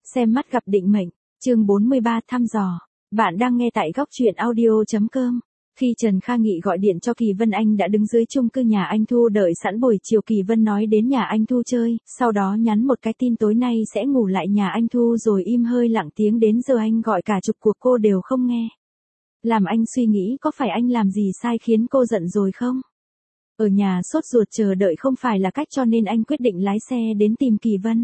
Xem mắt gặp định mệnh, chương 43 thăm dò. Bạn đang nghe tại góc truyện audio.com. Khi Trần Kha Nghị gọi điện cho Kỳ Vân, anh đã đứng dưới chung cư nhà anh Thu đợi sẵn. Buổi chiều Kỳ Vân nói đến nhà anh Thu chơi, sau đó nhắn một cái tin tối nay sẽ ngủ lại nhà anh Thu rồi im hơi lặng tiếng. Đến giờ anh gọi cả chục cuộc cô đều không nghe. Làm anh suy nghĩ có phải anh làm gì sai khiến cô giận rồi không? Ở nhà sốt ruột chờ đợi không phải là cách, cho nên anh quyết định lái xe đến tìm Kỳ Vân.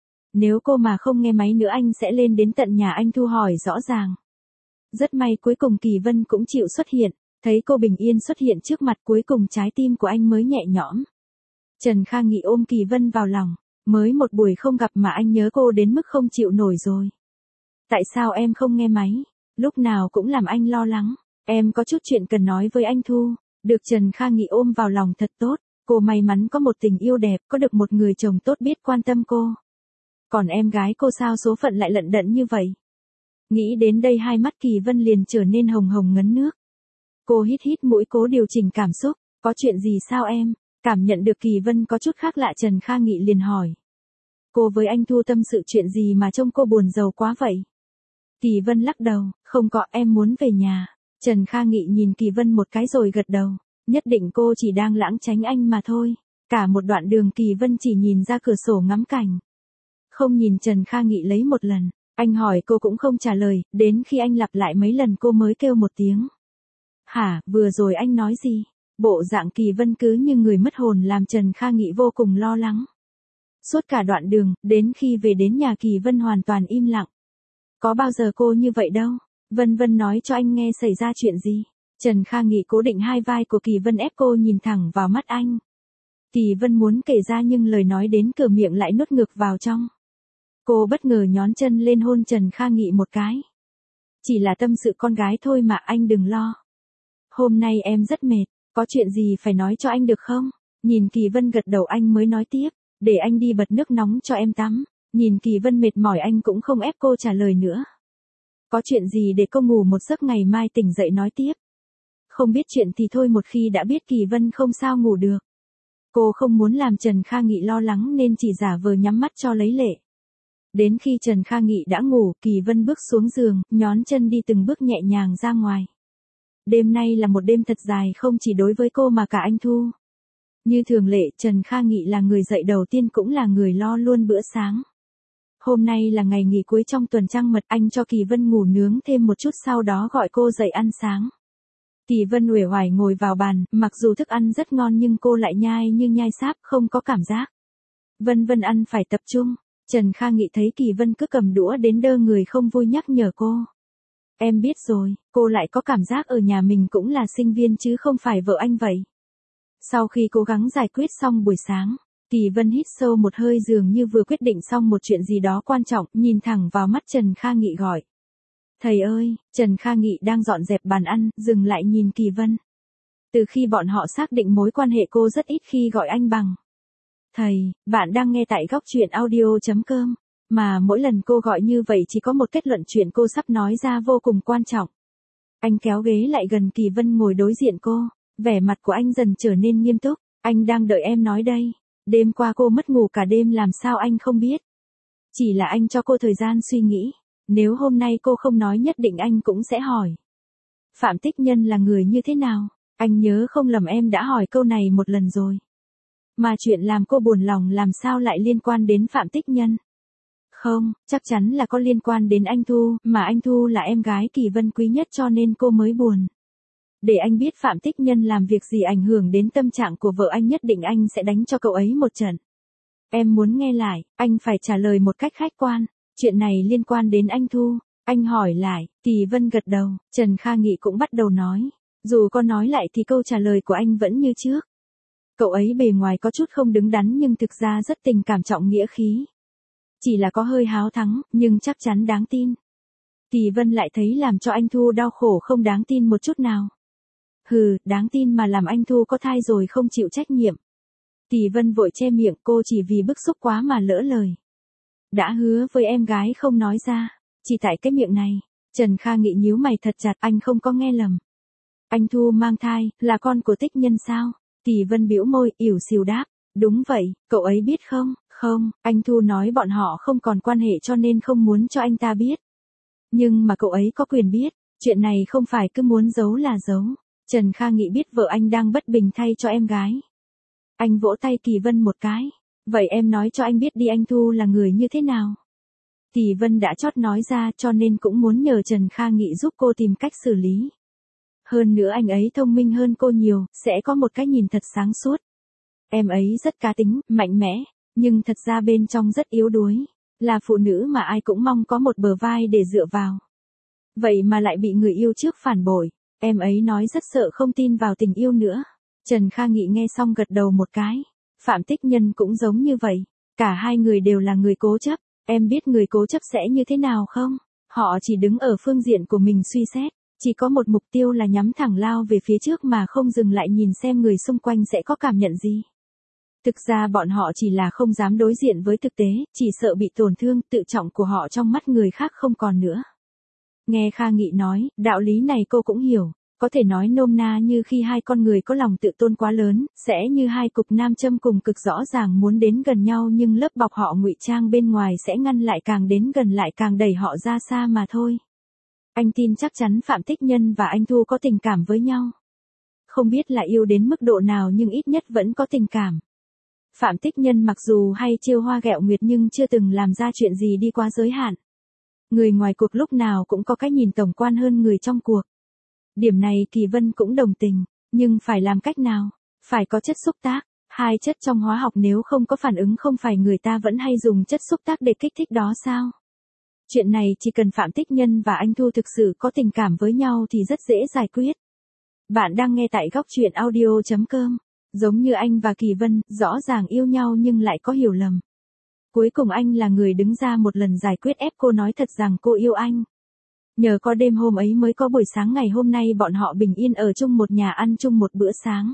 Nếu cô mà không nghe máy nữa anh sẽ lên đến tận nhà anh Thu hỏi rõ ràng. Rất may cuối cùng Kỳ Vân cũng chịu xuất hiện, thấy cô bình yên xuất hiện trước mặt, cuối cùng trái tim của anh mới nhẹ nhõm. Trần Kha Nghị ôm Kỳ Vân vào lòng, mới một buổi không gặp mà anh nhớ cô đến mức không chịu nổi rồi. Tại sao em không nghe máy? Lúc nào cũng làm anh lo lắng. Em có chút chuyện cần nói với anh Thu. Được Trần Kha Nghị ôm vào lòng thật tốt, cô may mắn có một tình yêu đẹp, có được một người chồng tốt biết quan tâm cô. Còn em gái cô sao số phận lại lận đận như vậy? Nghĩ đến đây hai mắt Kỳ Vân liền trở nên hồng hồng ngấn nước. Cô hít hít mũi cố điều chỉnh cảm xúc. Có chuyện gì sao em? Cảm nhận được Kỳ Vân có chút khác lạ, Trần Kha Nghị liền hỏi. Cô với anh Thu tâm sự chuyện gì mà trông cô buồn rầu quá vậy? Kỳ Vân lắc đầu, không có, em muốn về nhà. Trần Kha Nghị nhìn Kỳ Vân một cái rồi gật đầu. Nhất định cô chỉ đang lãng tránh anh mà thôi. Cả một đoạn đường Kỳ Vân chỉ nhìn ra cửa sổ ngắm cảnh. Không nhìn Trần Kha Nghị lấy một lần. Anh hỏi cô cũng không trả lời, đến khi anh lặp lại mấy lần cô mới kêu một tiếng. Hả, vừa rồi anh nói gì? Bộ dạng Kỳ Vân cứ như người mất hồn làm Trần Kha Nghị vô cùng lo lắng. Suốt cả đoạn đường, đến khi về đến nhà Kỳ Vân hoàn toàn im lặng. Có bao giờ cô như vậy đâu. Vân Vân nói cho anh nghe xảy ra chuyện gì. Trần Kha Nghị cố định hai vai của Kỳ Vân ép cô nhìn thẳng vào mắt anh. Kỳ Vân muốn kể ra nhưng lời nói đến cửa miệng lại nuốt ngược vào trong. Cô bất ngờ nhón chân lên hôn Trần Kha Nghị một cái. Chỉ là tâm sự con gái thôi mà, anh đừng lo. Hôm nay em rất mệt, có chuyện gì phải nói cho anh được không? Nhìn Kỳ Vân gật đầu anh mới nói tiếp, để anh đi bật nước nóng cho em tắm. Nhìn Kỳ Vân mệt mỏi anh cũng không ép cô trả lời nữa. Có chuyện gì để cô ngủ một giấc, ngày mai tỉnh dậy nói tiếp. Không biết chuyện thì thôi, một khi đã biết Kỳ Vân không sao ngủ được. Cô không muốn làm Trần Kha Nghị lo lắng nên chỉ giả vờ nhắm mắt cho lấy lệ. Đến khi Trần Kha Nghị đã ngủ, Kỳ Vân bước xuống giường, nhón chân đi từng bước nhẹ nhàng ra ngoài. Đêm nay là một đêm thật dài không chỉ đối với cô mà cả anh Thu. Như thường lệ, Trần Kha Nghị là người dậy đầu tiên cũng là người lo luôn bữa sáng. Hôm nay là ngày nghỉ cuối trong tuần trăng mật, anh cho Kỳ Vân ngủ nướng thêm một chút sau đó gọi cô dậy ăn sáng. Kỳ Vân uể oải ngồi vào bàn, mặc dù thức ăn rất ngon nhưng cô lại nhai như nhai sáp, không có cảm giác. Vân Vân ăn phải tập trung. Trần Kha Nghị thấy Kỳ Vân cứ cầm đũa đến đơ người không vui nhắc nhở cô. Em biết rồi, cô lại có cảm giác ở nhà mình cũng là sinh viên chứ không phải vợ anh vậy. Sau khi cố gắng giải quyết xong buổi sáng, Kỳ Vân hít sâu một hơi dường như vừa quyết định xong một chuyện gì đó quan trọng, nhìn thẳng vào mắt Trần Kha Nghị gọi. Thầy ơi, Trần Kha Nghị đang dọn dẹp bàn ăn, dừng lại nhìn Kỳ Vân. Từ khi bọn họ xác định mối quan hệ cô rất ít khi gọi anh bằng thầy. Bạn đang nghe tại góc truyện audio.com. Mà mỗi lần cô gọi như vậy chỉ có một kết luận, chuyện cô sắp nói ra vô cùng quan trọng. Anh kéo ghế lại gần Kỳ Vân ngồi đối diện cô. Vẻ mặt của anh dần trở nên nghiêm túc. Anh đang đợi em nói đây. Đêm qua cô mất ngủ cả đêm làm sao anh không biết. Chỉ là anh cho cô thời gian suy nghĩ. Nếu hôm nay cô không nói nhất định anh cũng sẽ hỏi. Phạm Tích Nhân là người như thế nào? Anh nhớ không lầm em đã hỏi câu này một lần rồi. Mà chuyện làm cô buồn lòng làm sao lại liên quan đến Phạm Tích Nhân? Không, chắc chắn là có liên quan đến anh Thu, mà anh Thu là em gái Kỳ Vân quý nhất cho nên cô mới buồn. Để anh biết Phạm Tích Nhân làm việc gì ảnh hưởng đến tâm trạng của vợ anh, nhất định anh sẽ đánh cho cậu ấy một trận. Em muốn nghe lại, anh phải trả lời một cách khách quan. Chuyện này liên quan đến anh Thu. Anh hỏi lại, Kỳ Vân gật đầu, Trần Kha Nghị cũng bắt đầu nói. Dù có nói lại thì câu trả lời của anh vẫn như trước. Cậu ấy bề ngoài có chút không đứng đắn nhưng thực ra rất tình cảm trọng nghĩa khí. Chỉ là có hơi háo thắng, nhưng chắc chắn đáng tin. Kỳ Vân lại thấy làm cho anh Thu đau khổ không đáng tin một chút nào. Hừ, đáng tin mà làm anh Thu có thai rồi không chịu trách nhiệm. Kỳ Vân vội che miệng, cô chỉ vì bức xúc quá mà lỡ lời. Đã hứa với em gái không nói ra, chỉ tại cái miệng này. Trần Kha Nghị nhíu mày thật chặt, anh không có nghe lầm. Anh Thu mang thai, là con của Tích Nhân sao? Kỳ Vân bĩu môi, ỉu xìu đáp. Đúng vậy, cậu ấy biết không? Không, anh Thu nói bọn họ không còn quan hệ cho nên không muốn cho anh ta biết. Nhưng mà cậu ấy có quyền biết, chuyện này không phải cứ muốn giấu là giấu. Trần Kha Nghị biết vợ anh đang bất bình thay cho em gái. Anh vỗ tay Kỳ Vân một cái. Vậy em nói cho anh biết đi anh Thu là người như thế nào? Kỳ Vân đã chót nói ra cho nên cũng muốn nhờ Trần Kha Nghị giúp cô tìm cách xử lý. Hơn nữa anh ấy thông minh hơn cô nhiều, sẽ có một cái nhìn thật sáng suốt. Em ấy rất cá tính, mạnh mẽ, nhưng thật ra bên trong rất yếu đuối. Là phụ nữ mà ai cũng mong có một bờ vai để dựa vào. Vậy mà lại bị người yêu trước phản bội. Em ấy nói rất sợ không tin vào tình yêu nữa. Trần Kha Nghị nghe xong gật đầu một cái. Phạm Tích Nhân cũng giống như vậy. Cả hai người đều là người cố chấp. Em biết người cố chấp sẽ như thế nào không? Họ chỉ đứng ở phương diện của mình suy xét. Chỉ có một mục tiêu là nhắm thẳng lao về phía trước mà không dừng lại nhìn xem người xung quanh sẽ có cảm nhận gì. Thực ra bọn họ chỉ là không dám đối diện với thực tế, chỉ sợ bị tổn thương, tự trọng của họ trong mắt người khác không còn nữa. Nghe Kha Nghị nói, đạo lý này cô cũng hiểu, có thể nói nôm na như khi hai con người có lòng tự tôn quá lớn, sẽ như hai cục nam châm cùng cực rõ ràng muốn đến gần nhau nhưng lớp bọc họ ngụy trang bên ngoài sẽ ngăn lại càng đến gần lại càng đẩy họ ra xa mà thôi. Anh tin chắc chắn Phạm Tích Nhân và anh Thu có tình cảm với nhau. Không biết là yêu đến mức độ nào nhưng ít nhất vẫn có tình cảm. Phạm Tích Nhân mặc dù hay trêu hoa ghẹo nguyệt nhưng chưa từng làm ra chuyện gì đi quá giới hạn. Người ngoài cuộc lúc nào cũng có cái nhìn tổng quan hơn người trong cuộc. Điểm này Kỳ Vân cũng đồng tình, nhưng phải làm cách nào? Phải có chất xúc tác. Hai chất trong hóa học nếu không có phản ứng không phải người ta vẫn hay dùng chất xúc tác để kích thích đó sao? Chuyện này chỉ cần Phạm Tích Nhân và anh Thu thực sự có tình cảm với nhau thì rất dễ giải quyết. Bạn đang nghe tại góc truyện audio.com. Giống như anh và Kỳ Vân, rõ ràng yêu nhau nhưng lại có hiểu lầm. Cuối cùng anh là người đứng ra một lần giải quyết ép cô nói thật rằng cô yêu anh. Nhờ có đêm hôm ấy mới có buổi sáng ngày hôm nay bọn họ bình yên ở chung một nhà ăn chung một bữa sáng.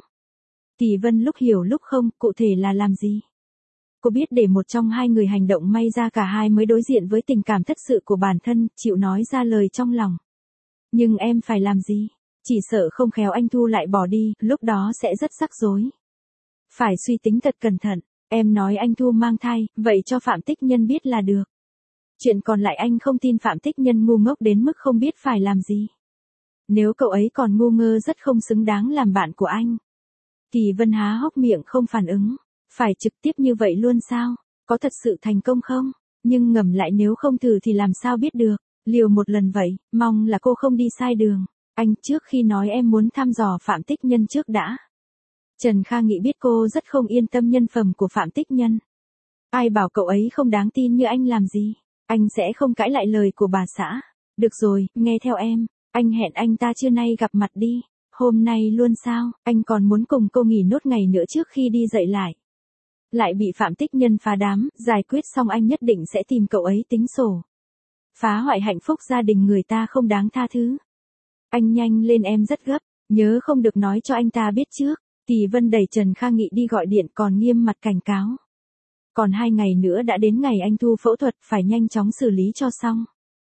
Kỳ Vân lúc hiểu lúc không, cụ thể là làm gì? Cô biết để một trong hai người hành động may ra cả hai mới đối diện với tình cảm thật sự của bản thân, chịu nói ra lời trong lòng. Nhưng em phải làm gì? Chỉ sợ không khéo anh Thu lại bỏ đi, lúc đó sẽ rất rắc rối. Phải suy tính thật cẩn thận, em nói anh Thu mang thai, vậy cho Phạm Tích Nhân biết là được. Chuyện còn lại anh không tin Phạm Tích Nhân ngu ngốc đến mức không biết phải làm gì. Nếu cậu ấy còn ngu ngơ rất không xứng đáng làm bạn của anh. Kỳ Vân há hốc miệng không phản ứng. Phải trực tiếp như vậy luôn sao? Có thật sự thành công không? Nhưng ngầm lại nếu không thử thì làm sao biết được. Liều một lần vậy, mong là cô không đi sai đường. Anh trước khi nói em muốn thăm dò Phạm Tích Nhân trước đã. Trần Kha Nghị biết cô rất không yên tâm nhân phẩm của Phạm Tích Nhân. Ai bảo cậu ấy không đáng tin như anh làm gì? Anh sẽ không cãi lại lời của bà xã. Được rồi, nghe theo em. Anh hẹn anh ta trưa nay gặp mặt đi. Hôm nay luôn sao? Anh còn muốn cùng cô nghỉ nốt ngày nữa trước khi đi dậy lại. Lại bị Phạm Tích Nhân phá đám, giải quyết xong anh nhất định sẽ tìm cậu ấy tính sổ. Phá hoại hạnh phúc gia đình người ta không đáng tha thứ. Anh nhanh lên em rất gấp, nhớ không được nói cho anh ta biết trước. Kỳ Vân đẩy Trần Kha Nghị đi gọi điện còn nghiêm mặt cảnh cáo. Còn 2 ngày nữa đã đến ngày anh Thu phẫu thuật, phải nhanh chóng xử lý cho xong.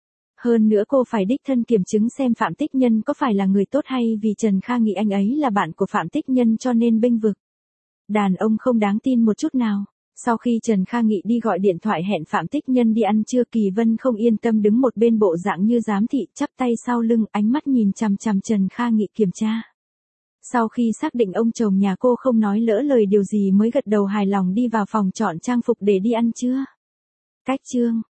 Hơn nữa cô phải đích thân kiểm chứng xem Phạm Tích Nhân có phải là người tốt hay vì Trần Kha Nghị anh ấy là bạn của Phạm Tích Nhân cho nên bênh vực. Đàn ông không đáng tin một chút nào. Sau khi Trần Kha Nghị đi gọi điện thoại hẹn Phạm Tích Nhân đi ăn trưa, Kỳ Vân không yên tâm đứng một bên bộ dạng như giám thị, chắp tay sau lưng, ánh mắt nhìn chằm chằm Trần Kha Nghị kiểm tra. Sau khi xác định ông chồng nhà cô không nói lỡ lời điều gì mới gật đầu hài lòng đi vào phòng chọn trang phục để đi ăn trưa. Cách chương